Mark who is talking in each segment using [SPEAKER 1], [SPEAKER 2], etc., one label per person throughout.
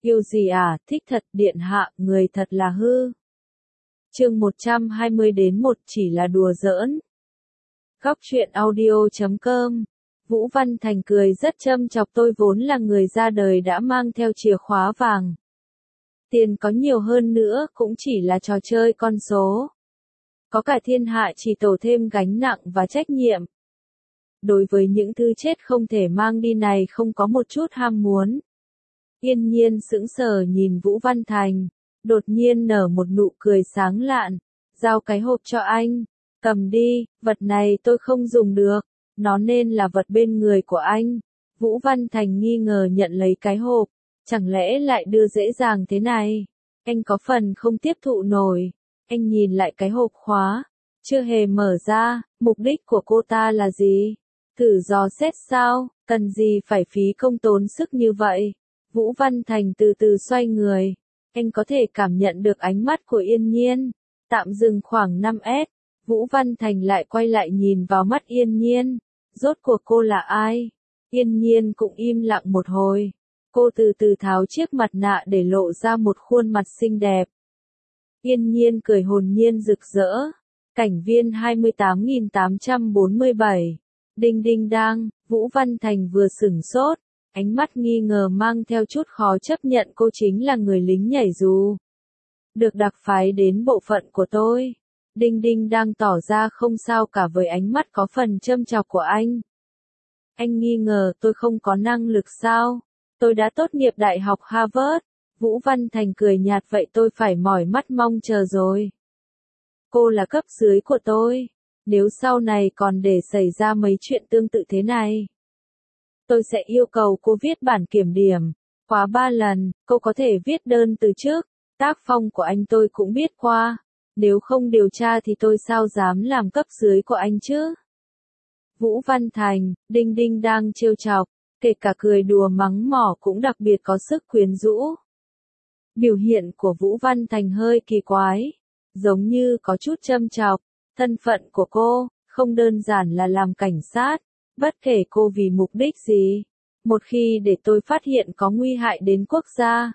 [SPEAKER 1] Yêu gì à, thích thật, điện hạ, người thật là hư. Chương 120 đến 1 chỉ là đùa giỡn. Góc truyện audio.com. Vũ Văn Thành cười rất châm chọc, tôi vốn là người ra đời đã mang theo chìa khóa vàng. Tiền có nhiều hơn nữa cũng chỉ là trò chơi con số. Có cả thiên hạ chỉ tổ thêm gánh nặng và trách nhiệm. Đối với những thứ chết không thể mang đi này không có một chút ham muốn. Yên Nhiên sững sờ nhìn Vũ Văn Thành, đột nhiên nở một nụ cười sáng lạn, giao cái hộp cho anh, cầm đi, vật này tôi không dùng được, nó nên là vật bên người của anh. Vũ Văn Thành nghi ngờ nhận lấy cái hộp, chẳng lẽ lại đưa dễ dàng thế này, anh có phần không tiếp thụ nổi. Anh nhìn lại cái hộp khóa, chưa hề mở ra, mục đích của cô ta là gì? Thử dò xét sao, cần gì phải phí công tốn sức như vậy? Vũ Văn Thành từ từ xoay người, anh có thể cảm nhận được ánh mắt của Yên Nhiên, tạm dừng khoảng 5 mét, Vũ Văn Thành lại quay lại nhìn vào mắt Yên Nhiên, rốt cuộc cô là ai? Yên Nhiên cũng im lặng một hồi, cô từ từ tháo chiếc mặt nạ để lộ ra một khuôn mặt xinh đẹp. Yên Nhiên cười hồn nhiên rực rỡ, cảnh viên 28.847, đinh đinh đang, Vũ Văn Thành vừa sửng sốt. Ánh mắt nghi ngờ mang theo chút khó chấp nhận cô chính là người lính nhảy dù. Được đặc phái đến bộ phận của tôi. Đinh Đinh đang tỏ ra không sao cả với ánh mắt có phần châm chọc của anh. Anh nghi ngờ tôi không có năng lực sao? Tôi đã tốt nghiệp Đại học Harvard. Vũ Văn Thành cười nhạt, vậy tôi phải mỏi mắt mong chờ rồi. Cô là cấp dưới của tôi. Nếu sau này còn để xảy ra mấy chuyện tương tự thế này, tôi sẽ yêu cầu cô viết bản kiểm điểm, khóa 3 lần, cô có thể viết đơn từ chức, tác phong của anh tôi cũng biết qua, nếu không điều tra thì tôi sao dám làm cấp dưới của anh chứ? Vũ Văn Thành, Đinh Đinh đang trêu chọc, kể cả cười đùa mắng mỏ cũng đặc biệt có sức quyến rũ. Biểu hiện của Vũ Văn Thành hơi kỳ quái, giống như có chút châm chọc, thân phận của cô, không đơn giản là làm cảnh sát. Bất kể cô vì mục đích gì, một khi để tôi phát hiện có nguy hại đến quốc gia,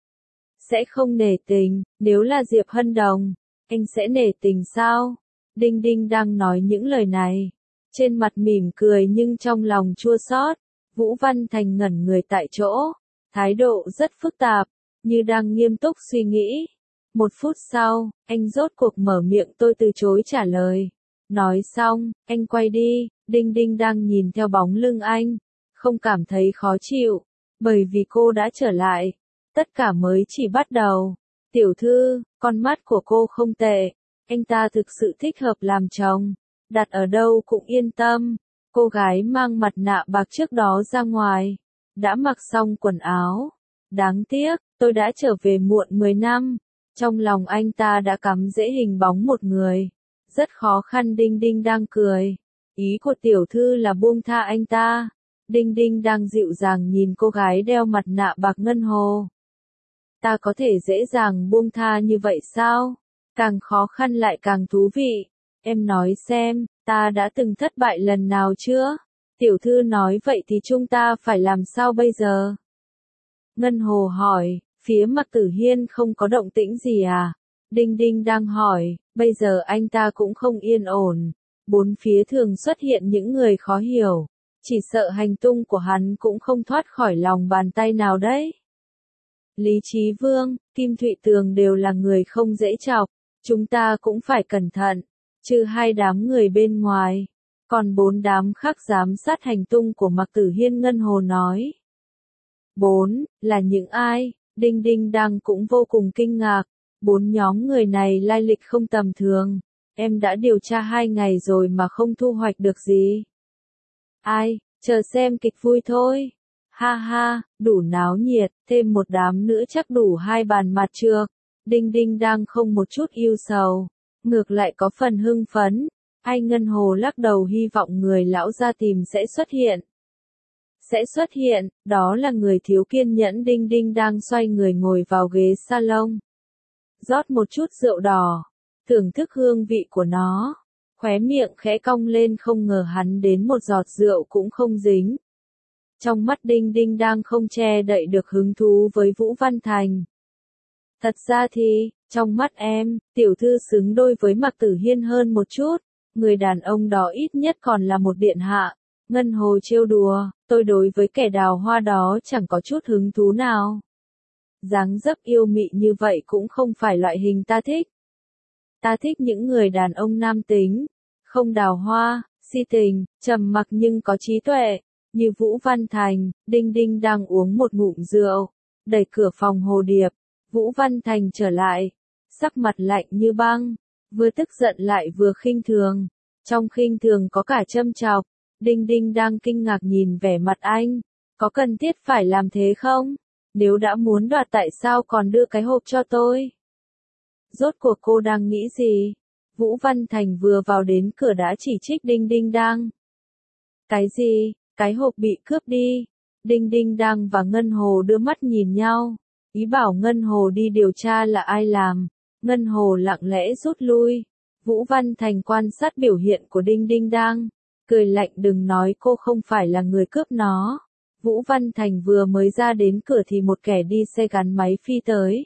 [SPEAKER 1] sẽ không nể tình. Nếu là Diệp Hân Đồng, anh sẽ nể tình sao? Đinh Đinh đang nói những lời này, trên mặt mỉm cười nhưng trong lòng chua xót. Vũ Văn Thành ngẩn người tại chỗ, thái độ rất phức tạp, như đang nghiêm túc suy nghĩ. 1 phút sau, anh rốt cuộc mở miệng, tôi từ chối trả lời. Nói xong, anh quay đi. Đinh Đinh đang nhìn theo bóng lưng anh, không cảm thấy khó chịu, bởi vì cô đã trở lại. Tất cả mới chỉ bắt đầu. Tiểu thư, con mắt của cô không tệ, anh ta thực sự thích hợp làm chồng, đặt ở đâu cũng yên tâm. Cô gái mang mặt nạ bạc trước đó ra ngoài, đã mặc xong quần áo. Đáng tiếc, tôi đã trở về muộn 10 năm. Trong lòng anh ta đã cắm rễ hình bóng một người. Rất khó khăn. Đinh Đinh đang cười. Ý của tiểu thư là buông tha anh ta. Đinh Đinh đang dịu dàng nhìn cô gái đeo mặt nạ bạc ngân hồ. Ta có thể dễ dàng buông tha như vậy sao? Càng khó khăn lại càng thú vị. Em nói xem, ta đã từng thất bại lần nào chưa? Tiểu thư nói vậy thì chúng ta phải làm sao bây giờ? Ngân hồ hỏi, phía Mạc Tử Hiên không có động tĩnh gì à? Đinh Đinh đang hỏi, bây giờ anh ta cũng không yên ổn. Bốn phía thường xuất hiện những người khó hiểu, chỉ sợ hành tung của hắn cũng không thoát khỏi lòng bàn tay nào đấy. Lý Chí Vương, Kim Thụy Tường đều là người không dễ chọc, chúng ta cũng phải cẩn thận, trừ 2 đám người bên ngoài, còn 4 đám khác giám sát hành tung của Mạc Tử Hiên. Ngân hồ nói. 4, là những ai? Đinh Đinh đang cũng vô cùng kinh ngạc, 4 nhóm người này lai lịch không tầm thường. Em đã điều tra 2 ngày rồi mà không thu hoạch được gì. Ai, chờ xem kịch vui thôi. Ha ha, đủ náo nhiệt, thêm 1 đám nữa chắc đủ 2 bàn mặt trược. Đinh Đinh đang không một chút ưu sầu, ngược lại có phần hưng phấn. Ai? Ngân hồ lắc đầu, hy vọng người lão gia tìm sẽ xuất hiện. Sẽ xuất hiện, đó là người thiếu kiên nhẫn. Đinh Đinh đang xoay người ngồi vào ghế salon, rót một chút rượu đỏ, thưởng thức hương vị của nó, khóe miệng khẽ cong lên, không ngờ hắn đến một giọt rượu cũng không dính. Trong mắt Đinh Đinh đang không che đậy được hứng thú với Vũ Văn Thành. Thật ra thì, trong mắt em, tiểu thư xứng đôi với Mạc Tử Hiên hơn một chút, người đàn ông đó ít nhất còn là một điện hạ. Ngân Hồ trêu đùa, tôi đối với kẻ đào hoa đó chẳng có chút hứng thú nào. Dáng dấp yêu mị như vậy cũng không phải loại hình ta thích. Ta thích những người đàn ông nam tính, không đào hoa, si tình, trầm mặc nhưng có trí tuệ, như Vũ Văn Thành. Đinh Đinh đang uống một ngụm rượu, đẩy cửa phòng Hồ Điệp, Vũ Văn Thành trở lại, sắc mặt lạnh như băng, vừa tức giận lại vừa khinh thường, trong khinh thường có cả châm chọc. Đinh Đinh đang kinh ngạc nhìn vẻ mặt anh, có cần thiết phải làm thế không? Nếu đã muốn đoạt tại sao còn đưa cái hộp cho tôi? Rốt cuộc cô đang nghĩ gì? Vũ Văn Thành vừa vào đến cửa đã chỉ trích Đinh Đinh đang. Cái gì? Cái hộp bị cướp đi. Đinh Đinh đang và Ngân Hồ đưa mắt nhìn nhau, ý bảo Ngân Hồ đi điều tra là ai làm. Ngân Hồ lặng lẽ rút lui. Vũ Văn Thành quan sát biểu hiện của Đinh Đinh đang, cười lạnh, đừng nói cô không phải là người cướp nó. Vũ Văn Thành vừa mới ra đến cửa thì một kẻ đi xe gắn máy phi tới.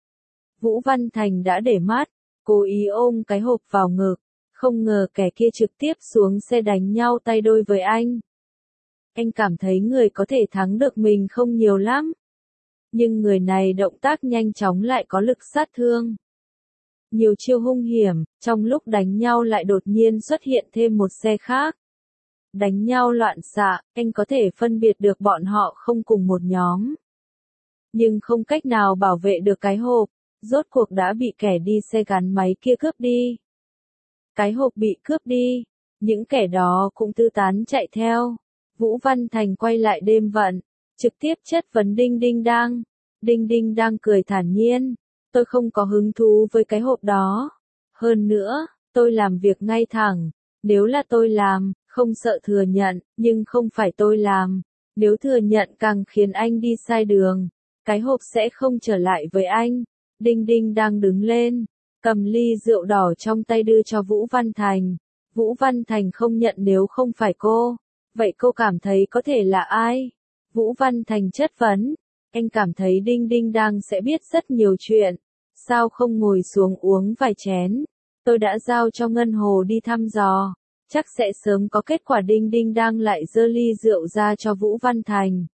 [SPEAKER 1] Vũ Văn Thành đã để mắt, cố ý ôm cái hộp vào ngực, không ngờ kẻ kia trực tiếp xuống xe đánh nhau tay đôi với anh. Anh cảm thấy người có thể thắng được mình không nhiều lắm. Nhưng người này động tác nhanh chóng lại có lực sát thương. Nhiều chiêu hung hiểm, trong lúc đánh nhau lại đột nhiên xuất hiện thêm một xe khác. Đánh nhau loạn xạ, anh có thể phân biệt được bọn họ không cùng một nhóm. Nhưng không cách nào bảo vệ được cái hộp, rốt cuộc đã bị kẻ đi xe gắn máy kia cướp đi. Cái hộp bị cướp đi, những kẻ đó cũng tư tán chạy theo. Vũ Văn Thành quay lại đêm vận, trực tiếp chất vấn Đinh Đinh đang. Đinh Đinh đang cười thản nhiên, tôi không có hứng thú với cái hộp đó. Hơn nữa, tôi làm việc ngay thẳng, nếu là tôi làm, không sợ thừa nhận, nhưng không phải tôi làm. Nếu thừa nhận càng khiến anh đi sai đường, cái hộp sẽ không trở lại với anh. Đinh Đinh đang đứng lên, cầm ly rượu đỏ trong tay đưa cho Vũ Văn Thành. Vũ Văn Thành không nhận. Nếu không phải cô, vậy cô cảm thấy có thể là ai? Vũ Văn Thành chất vấn, anh cảm thấy Đinh Đinh đang sẽ biết rất nhiều chuyện. Sao không ngồi xuống uống vài chén? Tôi đã giao cho Ngân Hồ đi thăm dò, chắc sẽ sớm có kết quả. Đinh Đinh đang lại giơ ly rượu ra cho Vũ Văn Thành.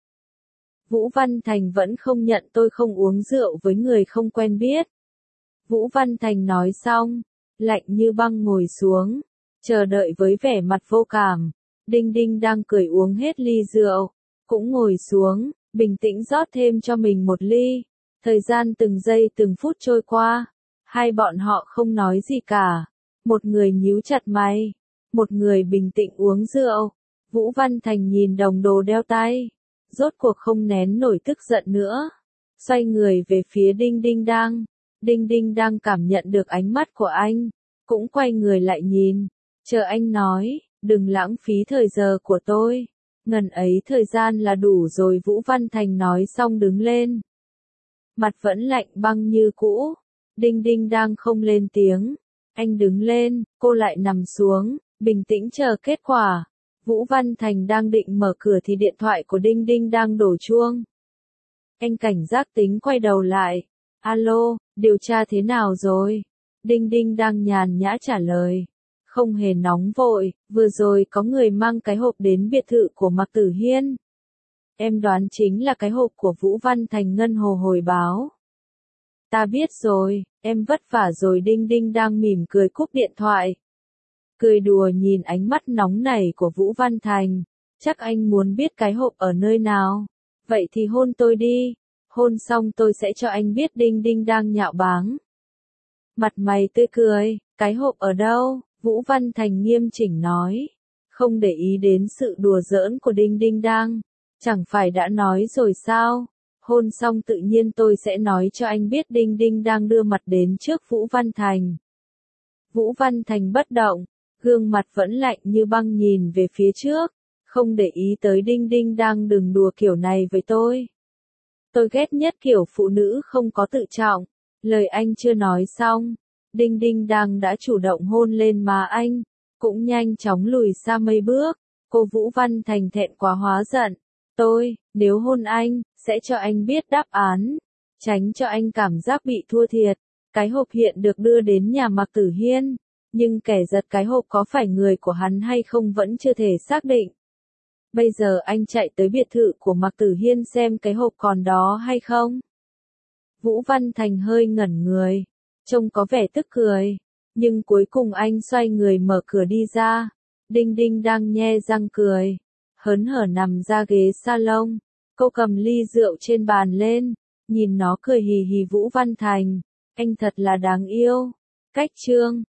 [SPEAKER 1] Vũ Văn Thành vẫn không nhận. Tôi không uống rượu với người không quen biết. Vũ Văn Thành nói xong, lạnh như băng ngồi xuống, chờ đợi với vẻ mặt vô cảm. Đinh Đinh đang cười uống hết ly rượu, cũng ngồi xuống, bình tĩnh rót thêm cho mình một ly. Thời gian từng giây từng phút trôi qua, hai bọn họ không nói gì cả. Một người nhíu chặt mày, một người bình tĩnh uống rượu. Vũ Văn Thành nhìn đồng đồ đeo tay, rốt cuộc không nén nổi tức giận nữa, xoay người về phía Đinh Đinh đang. Đinh Đinh đang cảm nhận được ánh mắt của anh, cũng quay người lại nhìn, chờ anh nói, đừng lãng phí thời giờ của tôi. Ngần ấy thời gian là đủ rồi. Vũ Văn Thành nói xong đứng lên. Mặt vẫn lạnh băng như cũ. Đinh Đinh đang không lên tiếng. Anh đứng lên, cô lại nằm xuống, bình tĩnh chờ kết quả. Vũ Văn Thành đang định mở cửa thì điện thoại của Đinh Đinh đang đổ chuông. Anh cảnh giác tính quay đầu lại. Alo, điều tra thế nào rồi? Đinh Đinh đang nhàn nhã trả lời. Không hề nóng vội, vừa rồi có người mang cái hộp đến biệt thự của Mạc Tử Hiên. Em đoán chính là cái hộp của Vũ Văn Thành. Ngân Hồ hồi báo. Ta biết rồi, em vất vả rồi. Đinh Đinh đang mỉm cười cúp điện thoại. Cười đùa nhìn ánh mắt nóng nảy của Vũ Văn Thành. Chắc anh muốn biết cái hộp ở nơi nào. Vậy thì hôn tôi đi. Hôn xong tôi sẽ cho anh biết. Đinh Đinh đang nhạo báng. Mặt mày tươi cười, cái hộp ở đâu? Vũ Văn Thành nghiêm chỉnh nói. Không để ý đến sự đùa giỡn của Đinh Đinh đang. Chẳng phải đã nói rồi sao? Hôn xong tự nhiên tôi sẽ nói cho anh biết. Đinh Đinh đang đưa mặt đến trước Vũ Văn Thành. Vũ Văn Thành bất động, gương mặt vẫn lạnh như băng nhìn về phía trước, không để ý tới Đinh Đinh đang. Đừng đùa kiểu này với tôi. Tôi ghét nhất kiểu phụ nữ không có tự trọng. Lời anh chưa nói xong, Đinh Đinh đang đã chủ động hôn lên má anh, cũng nhanh chóng lùi xa mấy bước. Cô Vũ Văn Thành thẹn quá hóa giận. nếu hôn anh, sẽ cho anh biết đáp án, tránh cho anh cảm giác bị thua thiệt. Cái hộp hiện được đưa đến nhà Mạc Tử Hiên, nhưng kẻ giật cái hộp có phải người của hắn hay không vẫn chưa thể xác định. Bây giờ anh chạy tới biệt thự của Mạc Tử Hiên xem cái hộp còn đó hay không. Vũ Văn Thành hơi ngẩn người, trông có vẻ tức cười, nhưng cuối cùng anh xoay người mở cửa đi ra. Đinh Đinh đang nhe răng cười, hớn hở nằm ra ghế salon, cô cầm ly rượu trên bàn lên, nhìn nó cười hì hì. Vũ Văn Thành, anh thật là đáng yêu. Cách chương